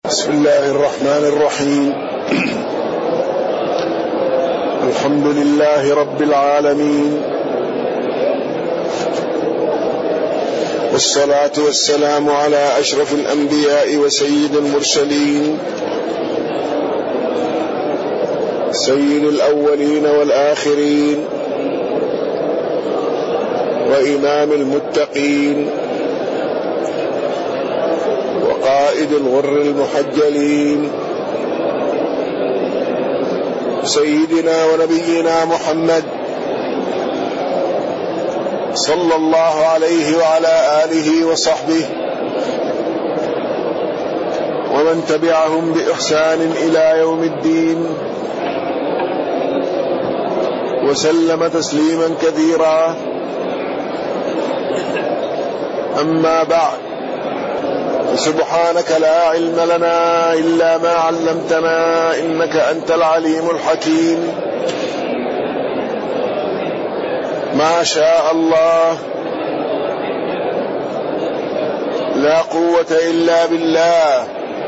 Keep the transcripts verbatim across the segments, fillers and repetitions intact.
بسم الله الرحمن الرحيم. الحمد لله رب العالمين، والصلاة والسلام على أشرف الأنبياء وسيد المرسلين، سيد الأولين والآخرين، وإمام المتقين، وقائد الغر المحجلين، سيدنا ونبينا محمد صلى الله عليه وعلى آله وصحبه ومن تبعهم بإحسان إلى يوم الدين، وسلم تسليما كثيرا. أما بعد، سبحانك لا علم لنا إلا ما علمتنا إنك أنت العليم الحكيم. ما شاء الله، لا قوة إلا بالله.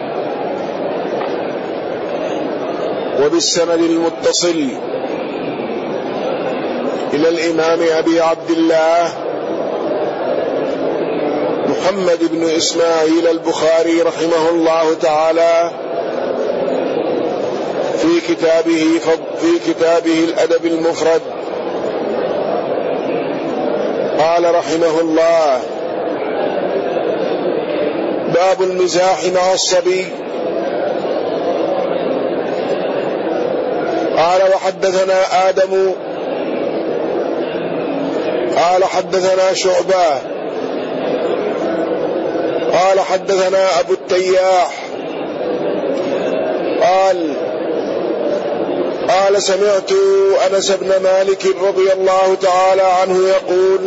وبالسند المتصل إلى الإمام أبي عبد الله محمد بن إسماعيل البخاري رحمه الله تعالى في كتابه في كتابه الأدب المفرد، قال رحمه الله: باب المزاح مع الصبي. قال: وحدثنا آدم قال حدثنا شعبة قال حدثنا أبو التياح قال قال سمعت أنس بن مالك رضي الله تعالى عنه يقول: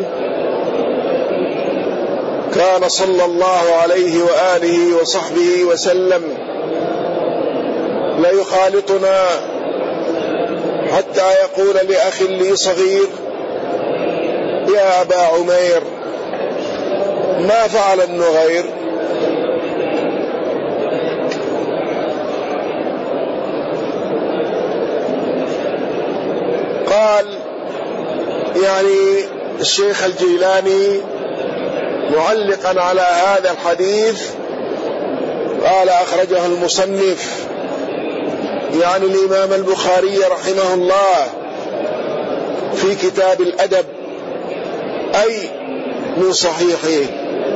كان صلى الله عليه وآله وصحبه وسلم لا يخالطنا حتى يقول لأخ لي صغير: يا أبا عمير، ما فعل النغير؟ قال يعني الشيخ الجيلاني معلقا على هذا الحديث، قال: أخرجه المصنف يعني الإمام البخاري رحمه الله في كتاب الأدب، أي من صحيحه.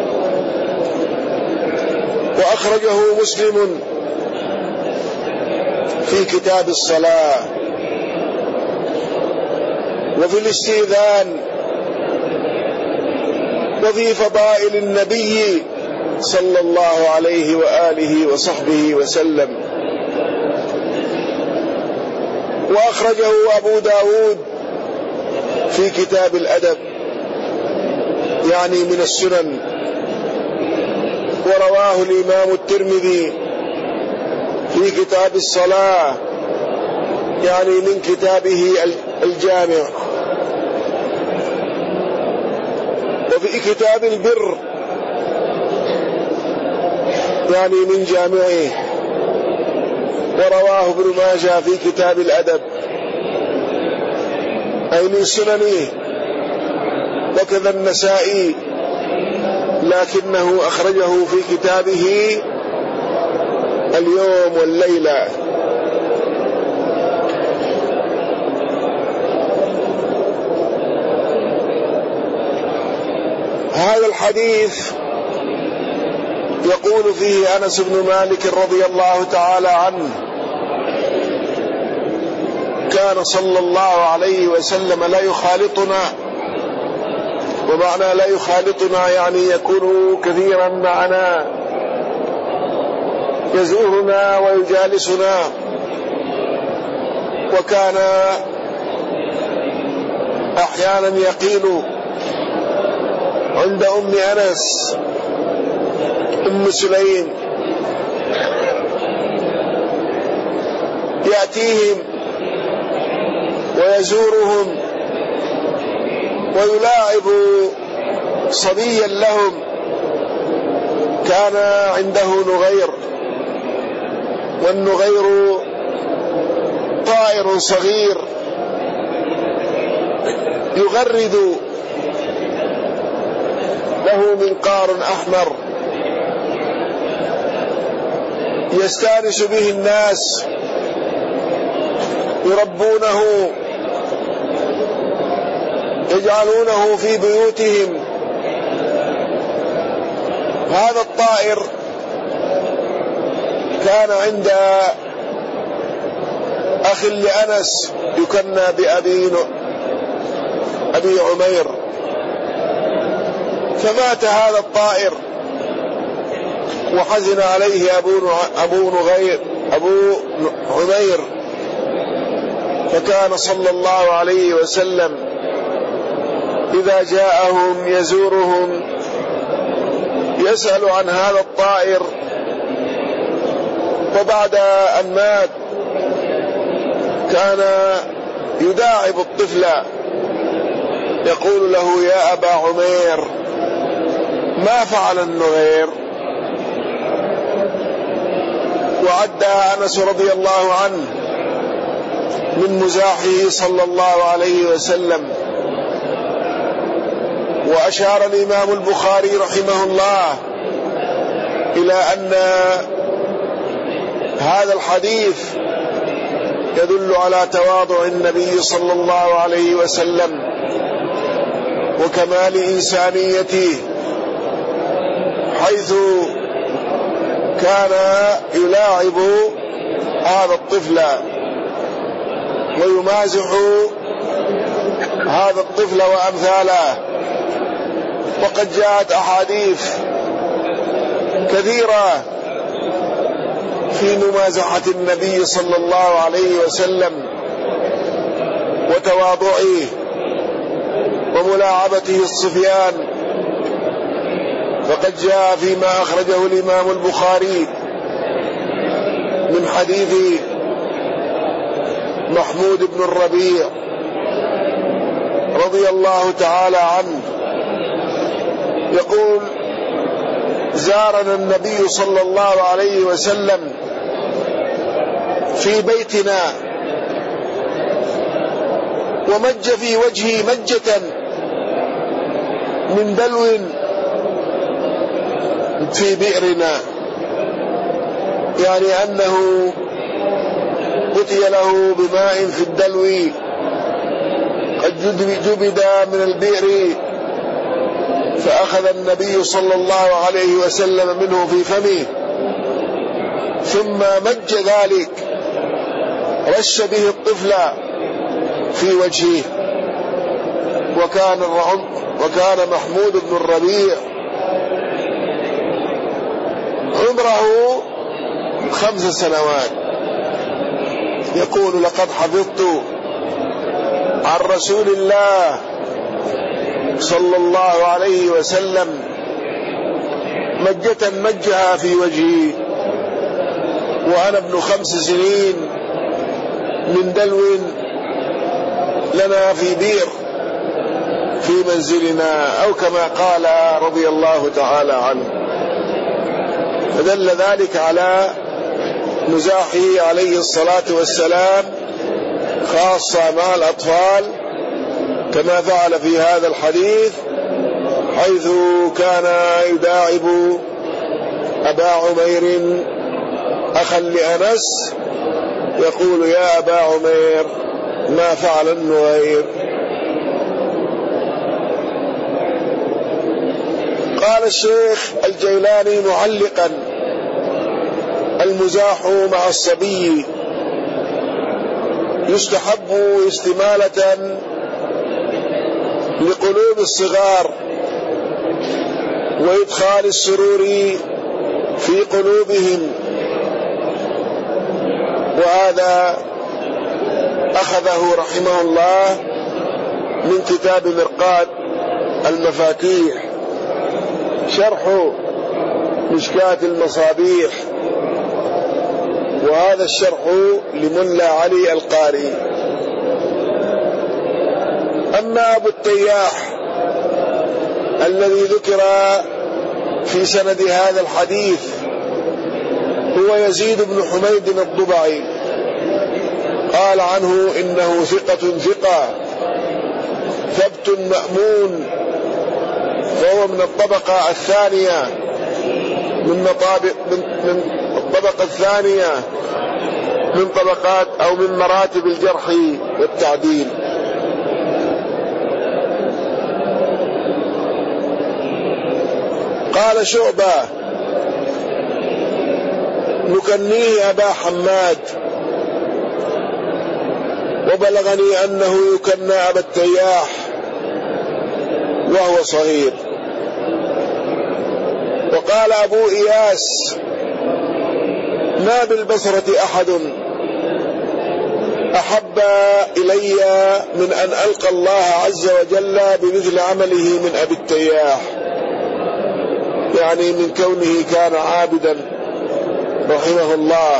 وأخرجه مسلم في كتاب الصلاة. وفي الاستئذان، وفي فضائل النبي صلى الله عليه وآله وصحبه وسلم. وأخرجه أبو داود في كتاب الأدب يعني من السنن. ورواه الإمام الترمذي في كتاب الصلاة يعني من كتابه الجامع. وفي كتاب البر يعني من جامعه. ورواه ابن ماجه في كتاب الأدب أي من سننه. وكذا النسائي لكنه أخرجه في كتابه اليوم والليلة. هذا الحديث يقول فيه أنس بن مالك رضي الله تعالى عنه: كان صلى الله عليه وسلم لا يخالطنا. ومعنى لا يخالطنا يعني يكون كثيرا معنا، يزورنا ويجالسنا. وكان أحيانا يقيل عند أم أنس أم سليم، يأتيهم ويزورهم ويلاعب صبيا لهم كان عنده نغير والنغير طائر صغير يغرد، له منقار أحمر يستانس به الناس، يربونه، يجعلونه في بيوتهم. هذا الطائر كان عند أخ لأنس يكنى بأبي أبي عمير، فمات هذا الطائر وحزن عليه أبو أبو نغير أبو عمير، فكان صلى الله عليه وسلم إذا جاءهم يزورهم يسأل عن هذا الطائر. وبعد أن مات كان يداعب الطفل يقول له: يا أبا عمير، ما فعل النغير؟ وعدها أنس رضي الله عنه من مزاحه صلى الله عليه وسلم. وأشار الإمام البخاري رحمه الله إلى أن هذا الحديث يدل على تواضع النبي صلى الله عليه وسلم وكمال إنسانيته، حيث كان يلاعب هذا الطفل ويمازح هذا الطفل وأمثاله. وقد جاءت أحاديث كثيرة في ممازحة النبي صلى الله عليه وسلم وتواضعه وملاعبته الصبيان. فقد جاء فيما أخرجه الإمام البخاري من حديث محمود بن الربيع رضي الله تعالى عنه يقول: زارنا النبي صلى الله عليه وسلم في بيتنا ومج في وجهي مجة من دلو في بئرنا، يعني أنه أتي له بماء في الدلو قد جبد من البئر، فأخذ النبي صلى الله عليه وسلم منه في فمه، ثم مج ذلك رش به الطفل في وجهه. وكان وكان محمود بن الربيع عمره خمس سنوات. يقول: لقد حفظت عن رسول الله صلى الله عليه وسلم مجة مجها في وجهي وأنا ابن خمس سنين من دلو لنا في بئر في منزلنا، أو كما قال رضي الله تعالى عنه. فدل ذلك على مزاحه عليه الصلاة والسلام، خاصة مع الأطفال كما فعل في هذا الحديث، حيث كان يداعب أبا عمير أخا لأنس يقول: يا أبا عمير، ما فعل النغير؟ قال الشيخ الجيلاني معلقا: المزاح مع الصبي يستحب استمالة لقلوب الصغار وإدخال السرور في قلوبهم، وهذا أخذه رحمه الله من كتاب مرقات المفاتيح شرح مشكاة المصابيح، وهذا الشرح لملا علي القاري. أما أبو التياح الذي ذكر في سند هذا الحديث هو يزيد بن حميد الضبعي، قال عنه إنه ثقة ثقة ثبت مأمون، فهو من الطبقة الثانية من مطابق من, من الطبقة الثانية من طبقات أو من مراتب الجرح والتعديل. قال شعبة نكنيه أبا حماد، وبلغني أنه يكنى أبا التياح وهو صغير. وقال أبو إياس ما بالبصرة أحد أحب إلي من أن ألقى الله عز وجل بمثل عمله من أبي التياح، يعني من كونه كان عابدا رحمه الله.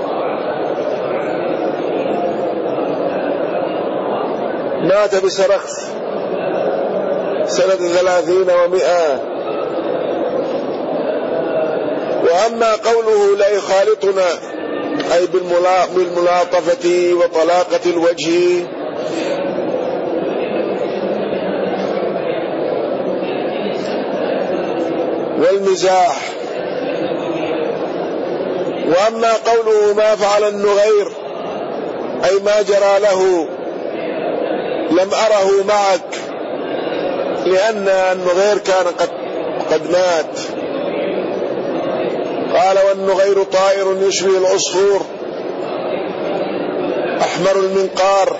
مات بسرخس سنة ثلاثين ومئة. وأما قوله لا يخالطنا أي بالملاطفة وطلاقة الوجه والمزاح. وأما قوله ما فعل النغير أي ما جرى له لم أره معك، لأن النغير كان قد, قد مات. قال والنغير طائر يشبه العصفور أحمر المنقار،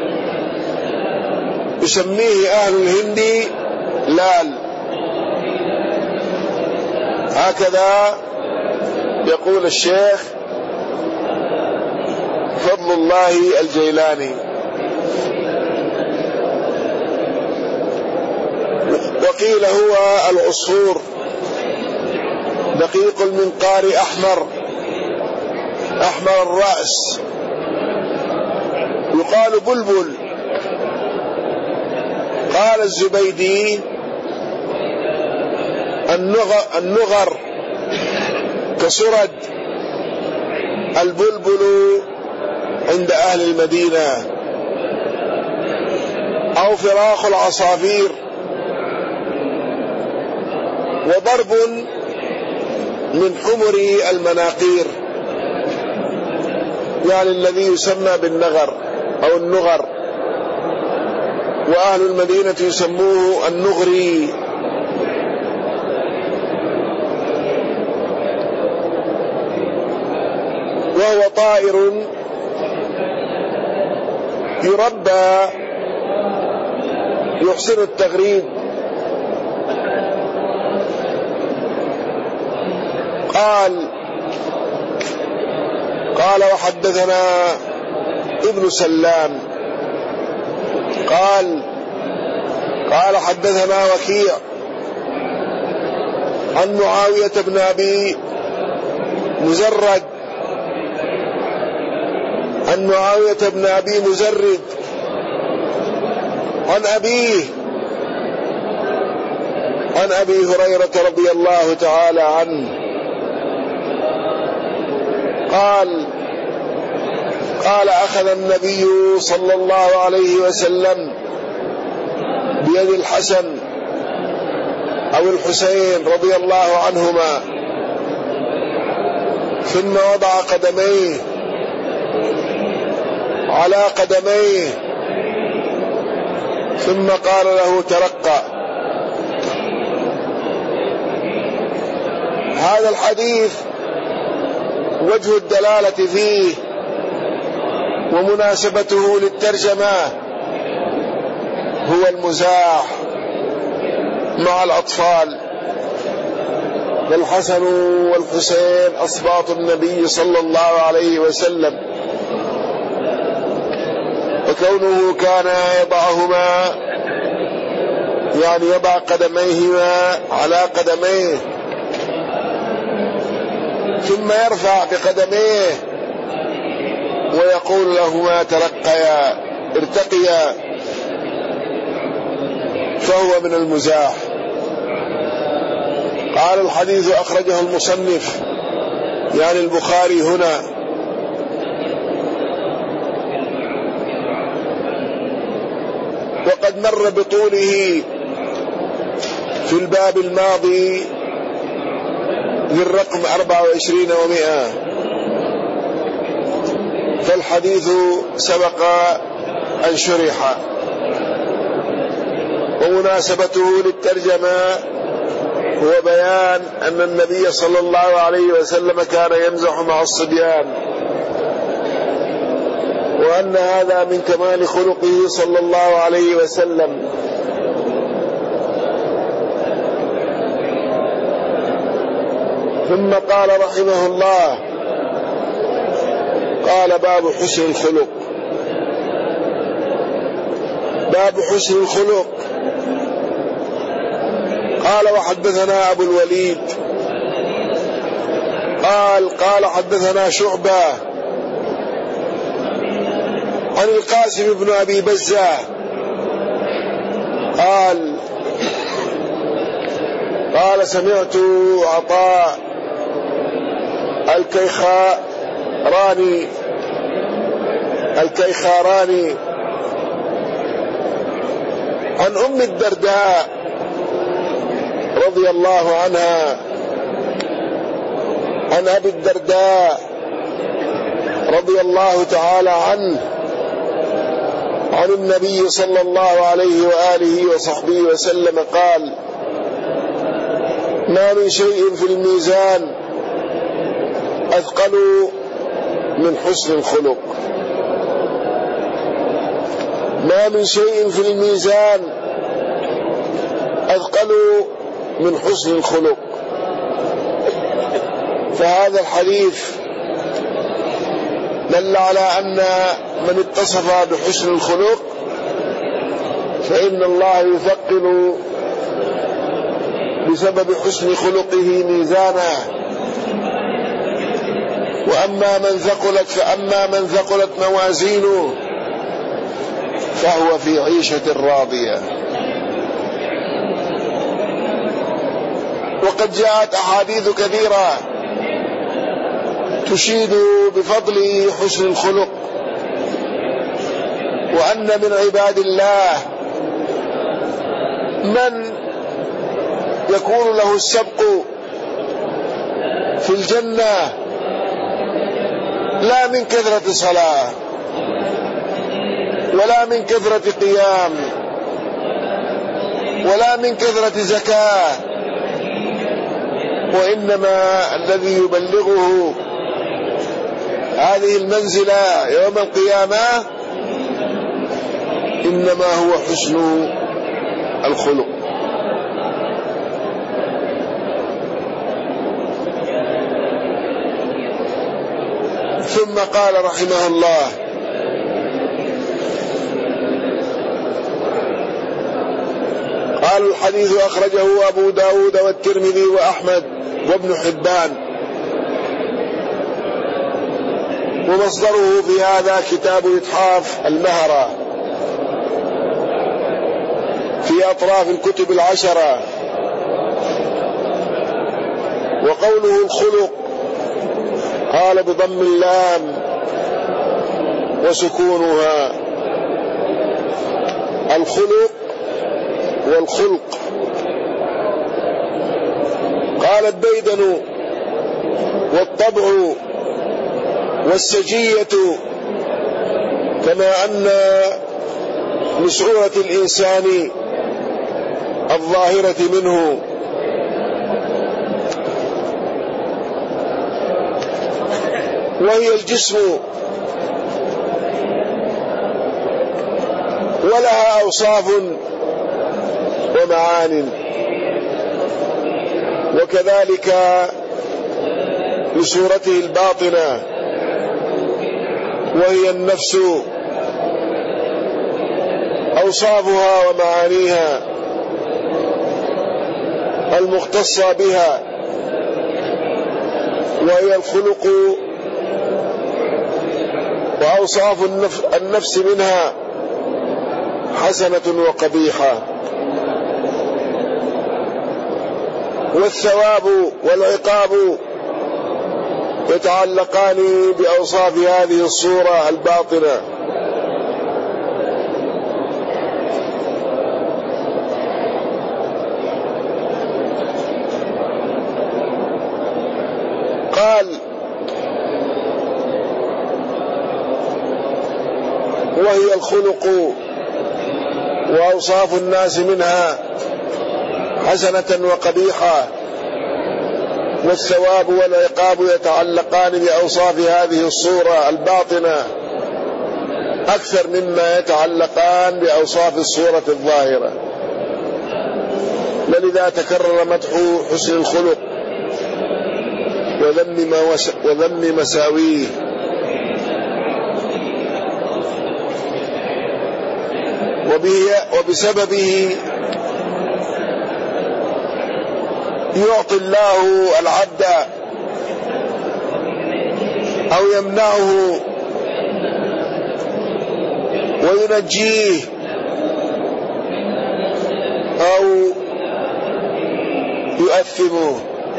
يسميه أهل الهند لال. هكذا يقول الشيخ فضل الله الجيلاني. وقيل هو العصفور دقيق المنقار أحمر أحمر الرأس، يقال بلبل. قال الزبيدي النغر كسرد البلبل عند أهل المدينة، أو فراخ العصافير. وضرب من حمر المناقير، يعني الذي يسمى بالنغر أو النغر، وأهل المدينة يسموه النغري. وهو طائر يربى يحسن التغريب. قال قال وحدثنا ابن سلام قال قال حدثنا وكيع عن معاوية بن أبي مزرد عن معاوية بن أبي مزرد عن أبيه عن أبي هريرة رضي الله تعالى عنه قال قال أخذ النبي صلى الله عليه وسلم بيد الحسن أو الحسين رضي الله عنهما، ثم وضع قدميه على قدميه، ثم قال له ترقى. هذا الحديث وجه الدلالة فيه ومناسبته للترجمة هو المزاح مع الأطفال. والحسن والحسين أصباط النبي صلى الله عليه وسلم، وكونه كان يضعهما يعني يضع قدميهما على قدميه ثم يرفع بقدميه ويقول لهما ترقيا ارتقيا، فهو من المزاح. قال الحديث أخرجه المصنف يعني البخاري هنا وقد مر بطوله في الباب الماضي للرقم أربعة وعشرين ومئة، فالحديث سبق أن شرح، ومناسبته للترجمة هو بيان أن النبي صلى الله عليه وسلم كان يمزح مع الصبيان، وأن هذا من كمال خلقه صلى الله عليه وسلم. ثم قال رحمه الله: قال باب حسن الخلق. باب حسن الخلق. قال: وحدثنا أبو الوليد قال قال حدثنا شعبة عن القاسم بن أبي بزة قال قال سمعت عطاء الكيخاراني الكيخاراني عن أم الدرداء رضي الله عنها عن أبي الدرداء رضي الله تعالى عنه عن النبي صلى الله عليه وآله وصحبه وسلم قال: ما من شيء في الميزان أثقل من حسن الخلق. ما من شيء في الميزان أثقل من حسن الخلق. فهذا الحديث دل على أن من اتصف بحسن الخلق فإن الله يثقل بسبب حسن خلقه ميزانه. وأما من ثقلت فأما من ثقلت موازينه فهو في عيشة راضية. وقد جاءت أحاديث كثيرة تشيد بفضل حسن الخلق، وأن من عباد الله من يكون له السبق في الجنة لا من كثرة صلاة ولا من كثرة قيام ولا من كثرة زكاة، وإنما الذي يبلغه هذه المنزلة يوم القيامة إنما هو حسن الخلق. ثم قال رحمه الله: قال الحديث أخرجه أبو داود والترمذي وأحمد وابن حبان، ومصدره في هذا كتاب إتحاف المهرة في أطراف الكتب العشرة. وقوله الخلق قال بضم اللام وسكونها، الخلق والخلق. قال الديدن والطبع والسجية، كما أن لصورة الإنسان الظاهرة منه وهي الجسم، ولها أوصاف ومعان، وكذلك لصورته الباطنة وهي النفس، أوصافها ومعانيها المختصة بها، وهي الخلق وأوصاف النفس منها حسنة وقبيحة. والثواب والعقاب يتعلقان بأوصاف هذه الصورة الباطنة. قال: وهي الخلق وأوصاف الناس منها حسنة وقبيحة، والثواب والعقاب يتعلقان بأوصاف هذه الصورة الباطنة أكثر مما يتعلقان بأوصاف الصورة الظاهرة. ولذا تكرر مدح حسن الخلق وذم وذم مساويه. وبسببه يعطي الله العبد أو يمنعه وينجيه أو يؤثمه.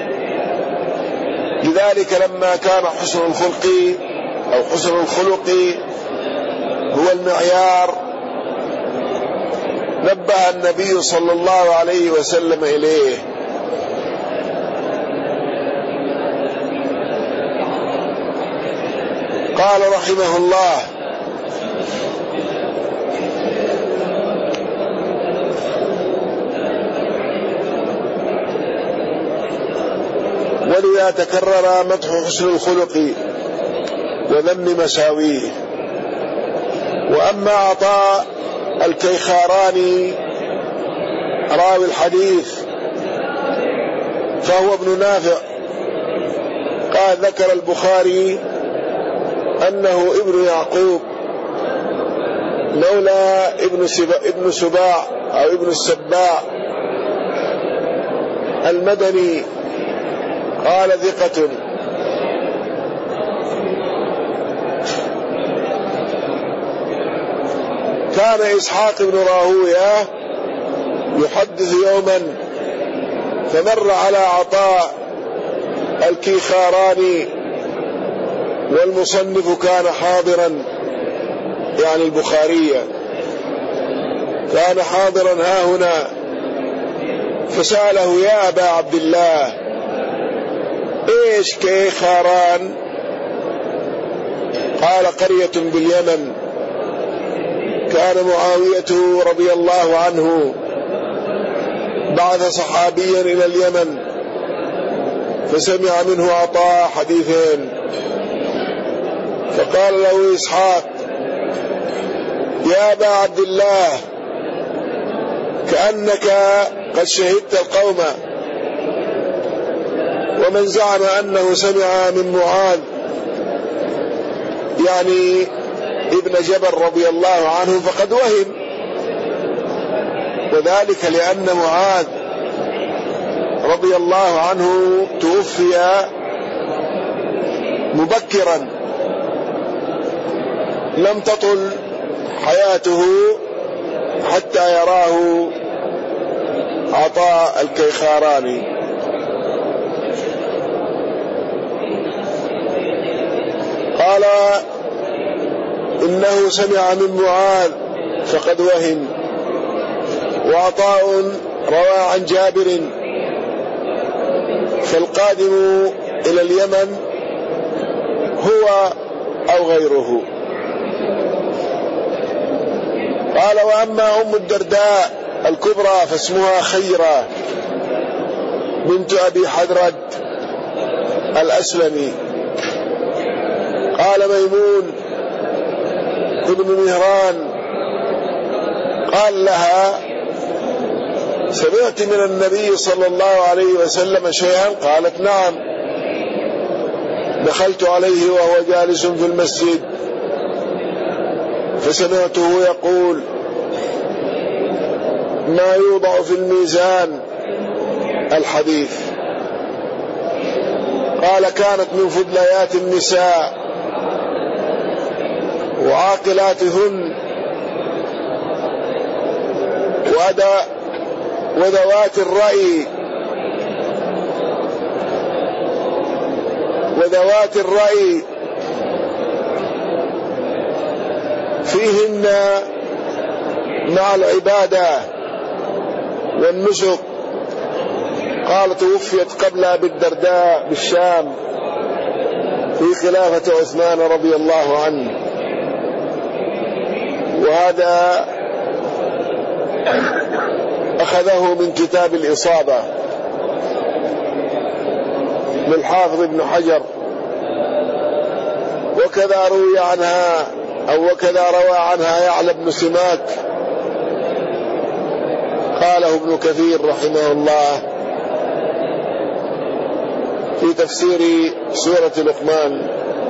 لذلك لما كان حسن الخلق أو حسن الخلق هو المعيار نبه النبي صلى الله عليه وسلم إليه. قال رحمه الله: ولذا تكرر مدح حسن الخلق وذم مساويه. وأما عطاء الكيخاراني راوي الحديث فهو ابن نافع، قال: ذكر البخاري أنه ابن يعقوب مولى ابن ابن سباع أو ابن السباع المدني، قال: ثقة. كان إسحاق بن راهويه يحدث يوما فمر على عطاء الكيخاراني والمصنف كان حاضرا، يعني البخاري كان حاضرا ها هنا، فسأله: يا أبا عبد الله، إيش كيخاران؟ قال: قرية باليمن، كان معاوية رضي الله عنه بعث صحابيا إلى اليمن فسمع منه عطاء حديثين، فقال له إسحاق: يا أبا عبد الله، كأنك قد شهدت القوم. ومن زعم أنه سمع من معاذ يعني ابن جبل رضي الله عنه فقد وهم، وذلك لأن معاذ رضي الله عنه توفي مبكرا، لم تطل حياته حتى يراه عطاء الكيخاراني. قال: إنه سمع من معاذ فقد وهم. وعطاء روى عن جابر: فالقادم إلى اليمن هو أو غيره. قال: وأما أم الدرداء الكبرى فاسمها خيرة بنت أبي حدرد الأسلمي. قال ميمون ابن مهران قال لها: سمعت من النبي صلى الله عليه وسلم شيئا؟ قالت: نعم، دخلت عليه وهو جالس في المسجد فسمعته يقول: ما يوضع في الميزان الحديث. قال: كانت من فضليات النساء وعاقلاتهن وذوات الرأي وذوات الرأي فيهن مع العبادة والنسك. قال توفيت قبل أبي الدرداء بالشام في خلافة عثمان رضي الله عنه، وهذا أخذه من كتاب الإصابة للحافظ ابن حجر، وكذا روي عنها أو وكذا روى عنها يعلى بن سماك. قاله ابن كثير رحمه الله في تفسير سورة لقمان.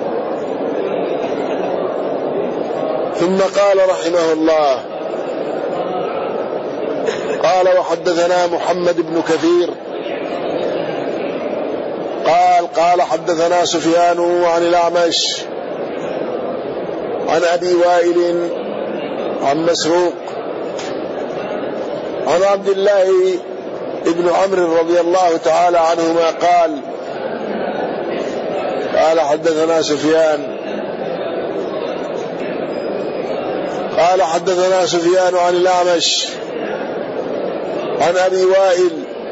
ثم قال رحمه الله قال وحدثنا محمد بن كثير قال قال حدثنا سفيان عن الأعمش عن أبي وائل عن مسروق عن عبد الله ابن عمرو رضي الله تعالى عنهما قال قال حدثنا سفيان قال حدثنا سفيان عن الأعمش عن أبي وائل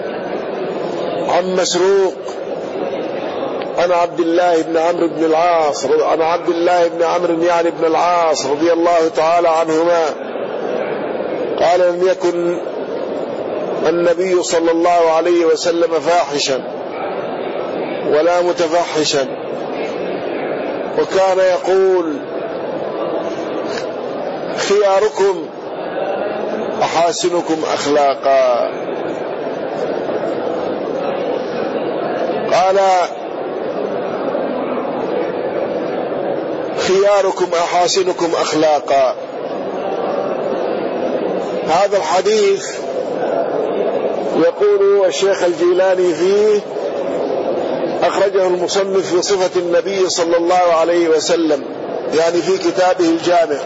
عن مسروق عن عبد الله بن عمرو بن العاص عن عبد الله بن عمرو يعني بن العاص رضي الله تعالى عنهما قال لم يكن النبي صلى الله عليه وسلم فاحشا ولا متفحشا، وكان يقول خياركم أحاسنكم أخلاقا. قال خياركم أحاسنكم أخلاقا. هذا الحديث يقول الشيخ الجيلاني فيه أخرجه المصنف في صفة النبي صلى الله عليه وسلم، يعني في كتابه الجامع،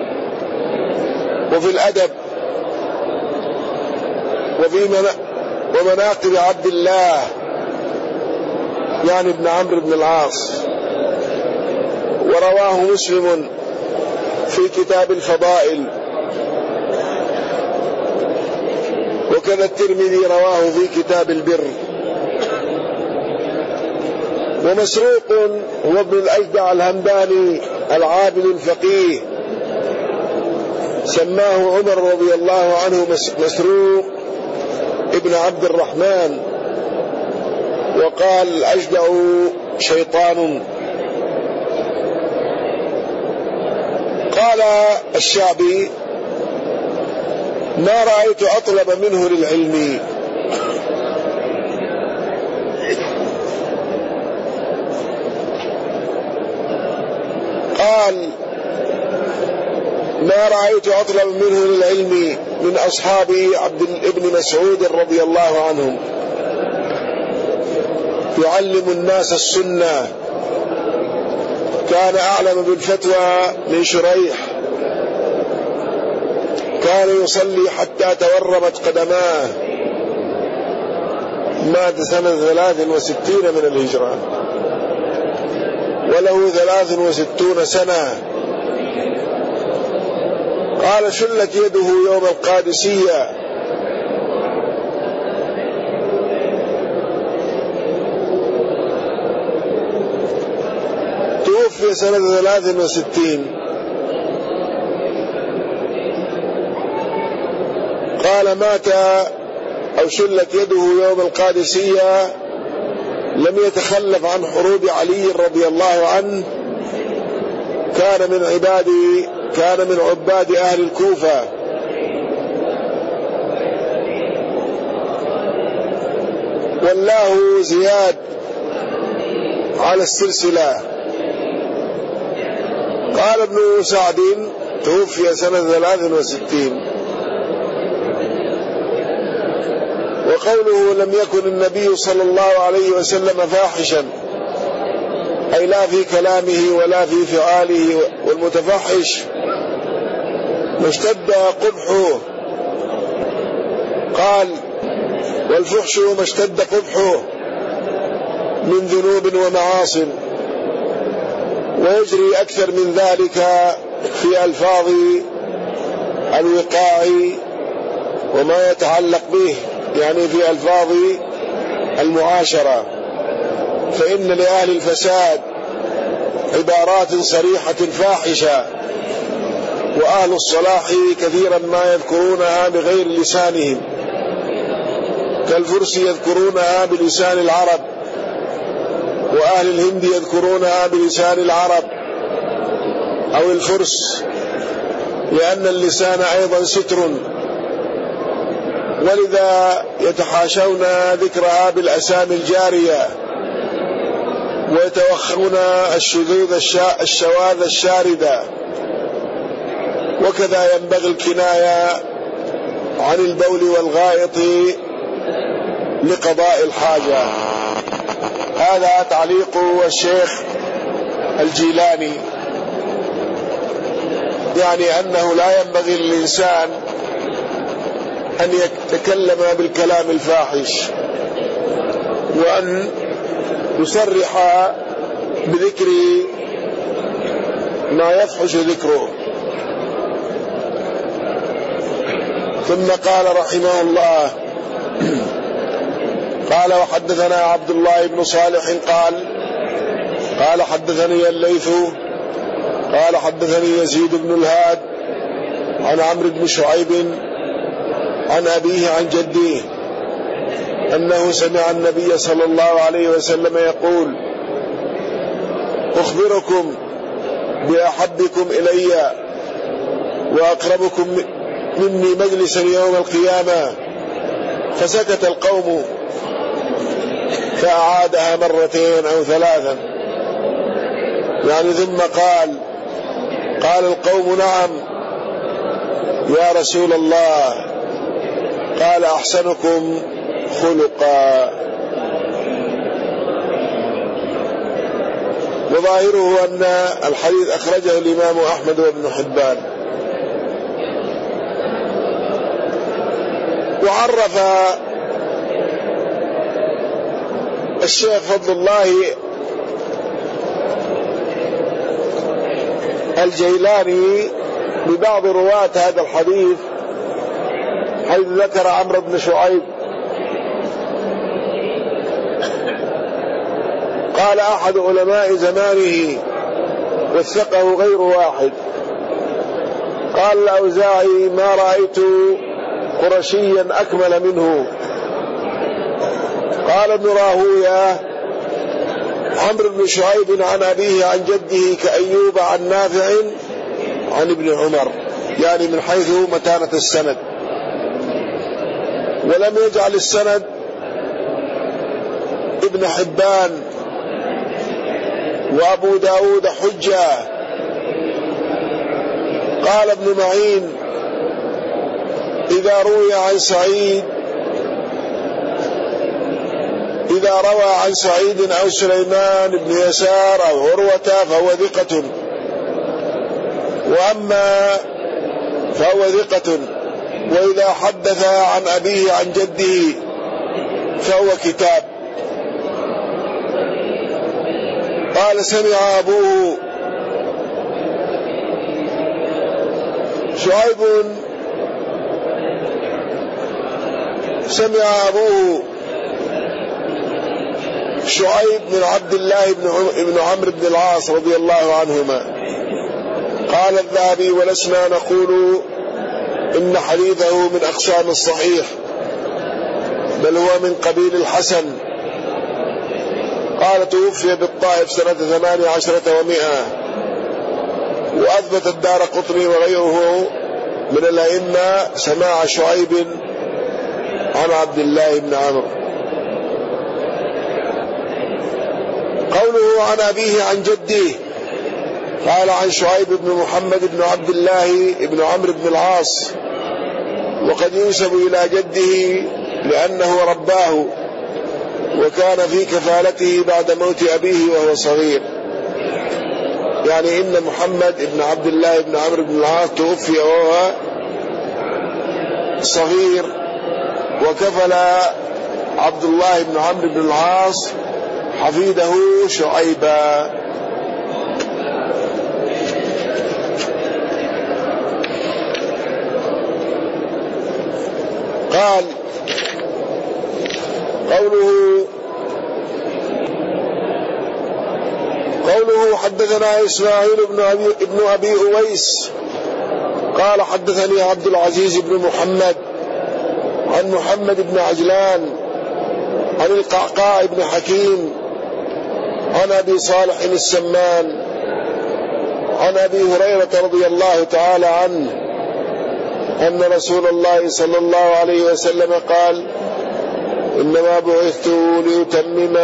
وفي الأدب، وفي ومناقب عبد الله يعني ابن عمرو بن العاص، ورواه مسلم في كتاب الفضائل، وكذا الترمذي رواه في كتاب البر. ومسروق هو ابن الأجدع الهمداني العابد الفقيه، سماه عمر رضي الله عنه مسروق ابن عبد الرحمن، وقال الأجدع شيطان. قال الشعبي ما رأيت أطلب منه للعلم. قال ما رأيت أطلب منه للعلم من أصحاب عبد ابن مسعود رضي الله عنهم، يعلم الناس السنة، كان أعلم بالفتوى من شريح، كان يصلي حتى تورمت قدماه، مات سنة ثلاث وستين من الهجرة وله ثلاث وستون سنة. قال شلت يده يوم القادسية، توفي سنة ثلاث وستين. قال مات أو شلت يده يوم القادسية، لم يتخلف عن حروب علي رضي الله عنه، كان من عباد كان من عباد أهل الكوفة، والله زياد على السلسلة. قال ابن سعد توفي سنة ثلاث وستين. وقوله لم يكن النبي صلى الله عليه وسلم فاحشا، أي لا في كلامه ولا في فعاله، والمتفحش ما اشتد قبحه. قال والفحش ما اشتد قبحه من ذنوب ومعاصي. ويجري أكثر من ذلك في ألفاظ الوقاع وما يتعلق به، يعني في ألفاظ المعاشرة، فإن لأهل الفساد عبارات صريحة فاحشة، وأهل الصلاح كثيرا ما يذكرونها بغير لسانهم، كالفرس يذكرونها بلسان العرب، وأهل الهند يذكرونها بلسان العرب أو الفرس، لأن اللسان أيضا ستر، ولذا يتحاشون ذكرها بالأسامي الجارية، ويتوخون الشذوذ الشواذ الشاردة. وكذا ينبغي الكناية عن البول والغائط لقضاء الحاجة. هذا تعليق الشيخ الجيلاني، يعني أنه لا ينبغي للإنسان أن يتكلم بالكلام الفاحش، وأن يصرح بذكر ما يفحش ذكره. ثم قال رحمه الله: قال وحدثنا عبد الله بن صالح قال قال حدثني الليث قال حدثني يزيد بن الهاد عن عمرو بن شعيب عن أبيه عن جده أنه سمع النبي صلى الله عليه وسلم يقول: أخبركم بأحبكم إلي وأقربكم مني مجلسا يوم القيامة. فسكت القوم فأعادها مرتين أو ثلاثا، يعني ثم قال قال القوم: نعم يا رسول الله. قال: أحسنكم خلقا. وظاهره أن الحديث أخرجه الإمام أحمد وابن حبان. وعرف الشيخ فضل الله الجيلاني ببعض رواة هذا الحديث، حيث ذكر عمرو بن شعيب قال: أحد علماء زمانه وثقه غير واحد. قال الأوزاعي: ما رأيت قرشيا أكمل منه. قال ابن راهويه: عمرو بن شعيب عن أبيه عن جده كأيوب عن نافع عن ابن عمر، يعني من حيث متانة السند. ولم يجعل السند ابن حبان وأبو داود حجة. قال ابن معين: إذا روي عن سعيد إذا روى عن سعيد أو سليمان بن يسار أو عروة فهو ثقة، وأما فهو ثقة، وإذا حدث عن أبيه عن جده فهو كتاب. قال: سمع أبوه شعيب سمع أبوه شعيب بن عبد الله بن عمرو بن العاص رضي الله عنهما. قال الذهبي: ولسنا نقول إن حديثه من أقسام الصحيح، بل هو من قبيل الحسن. قال: توفي بالطائف سنة ثمان عشرة ومئة. وأثبت الدارقطني وغيره من الأئمة سماع شعيب عن عبد الله بن عمرو. قوله عن أبيه عن جده، قال: عن شعيب بن محمد بن عبد الله بن عمرو بن العاص، وقد ينسب إلى جده لأنه رباه وكان في كفالته بعد موت أبيه وهو صغير. يعني إن محمد بن عبد الله بن عمرو بن العاص توفي وهو صغير، وكفل عبد الله بن عمرو بن العاص حفيده شعيبا. قال: قوله قوله حدثنا إسماعيل بن أبي, ابن أبي أويس قال: حدثني عبد العزيز بن محمد عن محمد بن عجلان عن القعقاع بن حكيم عن أبي صالح السمان عن أبي هريرة رضي الله تعالى عنه أن رسول الله صلى الله عليه وسلم قال: إنما بعثت لأتمم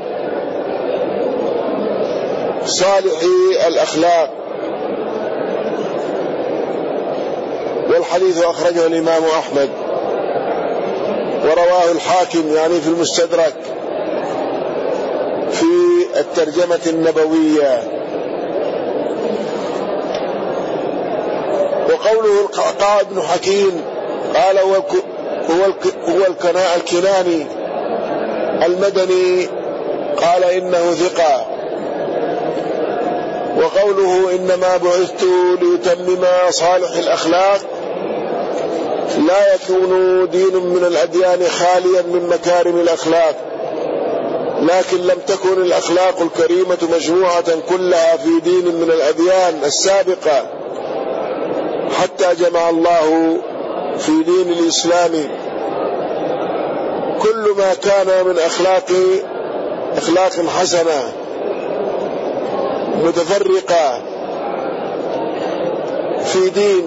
صالح الأخلاق. والحديث أخرجه الإمام أحمد ورواه الحاكم يعني في المستدرك في الترجمة النبوية. وقوله القعقاع بن حكيم قال: هو هو الكناني المدني، قال: إنه ثقة. وقوله إنما بعثت لأتمم صالح الأخلاق، لا يكون دين من الأديان خاليا من مكارم الأخلاق، لكن لم تكن الأخلاق الكريمة مجموعة كلها في دين من الأديان السابقة حتى جمع الله في دين الإسلام كل ما كان من أخلاق أخلاق حسنة متفرقة في دين.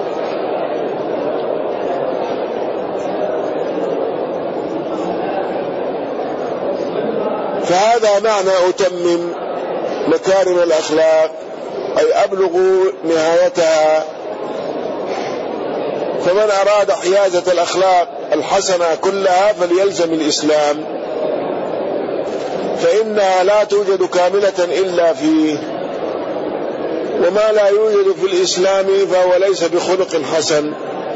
فهذا معنى أتمم مكارم الأخلاق، أي أبلغ نهايتها. فمن أراد حيازة الأخلاق الحسنة كلها فليلزم الإسلام، فإنها لا توجد كاملة إلا فيه، وما لا يوجد في الإسلام فهو ليس بخلق حسن،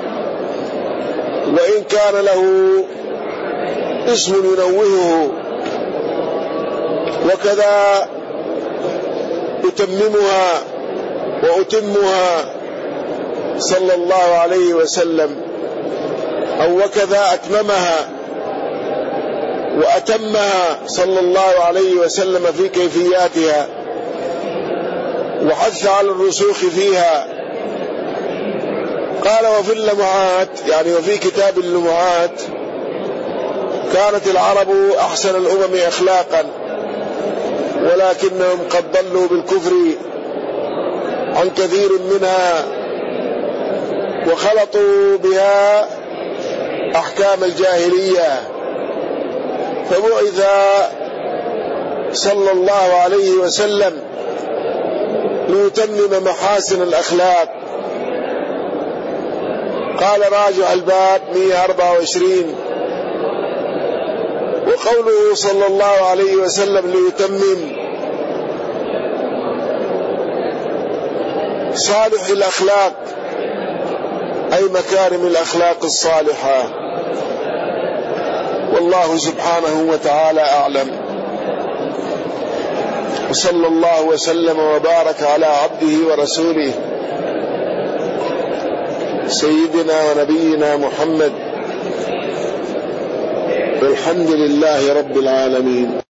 وإن كان له اسم ينوهه. وكذا أتممها وأتمها صلى الله عليه وسلم، أو وكذا أتممها وأتمها صلى الله عليه وسلم في كيفياتها، وحث على الرسوخ فيها. قال: وفي اللمعات، يعني وفي كتاب اللمعات: كانت العرب أحسن الأمم أخلاقا، ولكنهم قد ضلوا بالكفر عن كثير منها، وخلطوا بها أحكام الجاهلية، فبعث صلى الله عليه وسلم ليتمم محاسن الأخلاق. قال: راجع الباب مئة وأربعة وعشرين. وقوله صلى الله عليه وسلم ليتمم صالح الأخلاق، أي مكارم الأخلاق الصالحة. والله سبحانه وتعالى أعلم، وصلى الله وسلم وبارك على عبده ورسوله سيدنا ونبينا محمد، والحمد لله رب العالمين.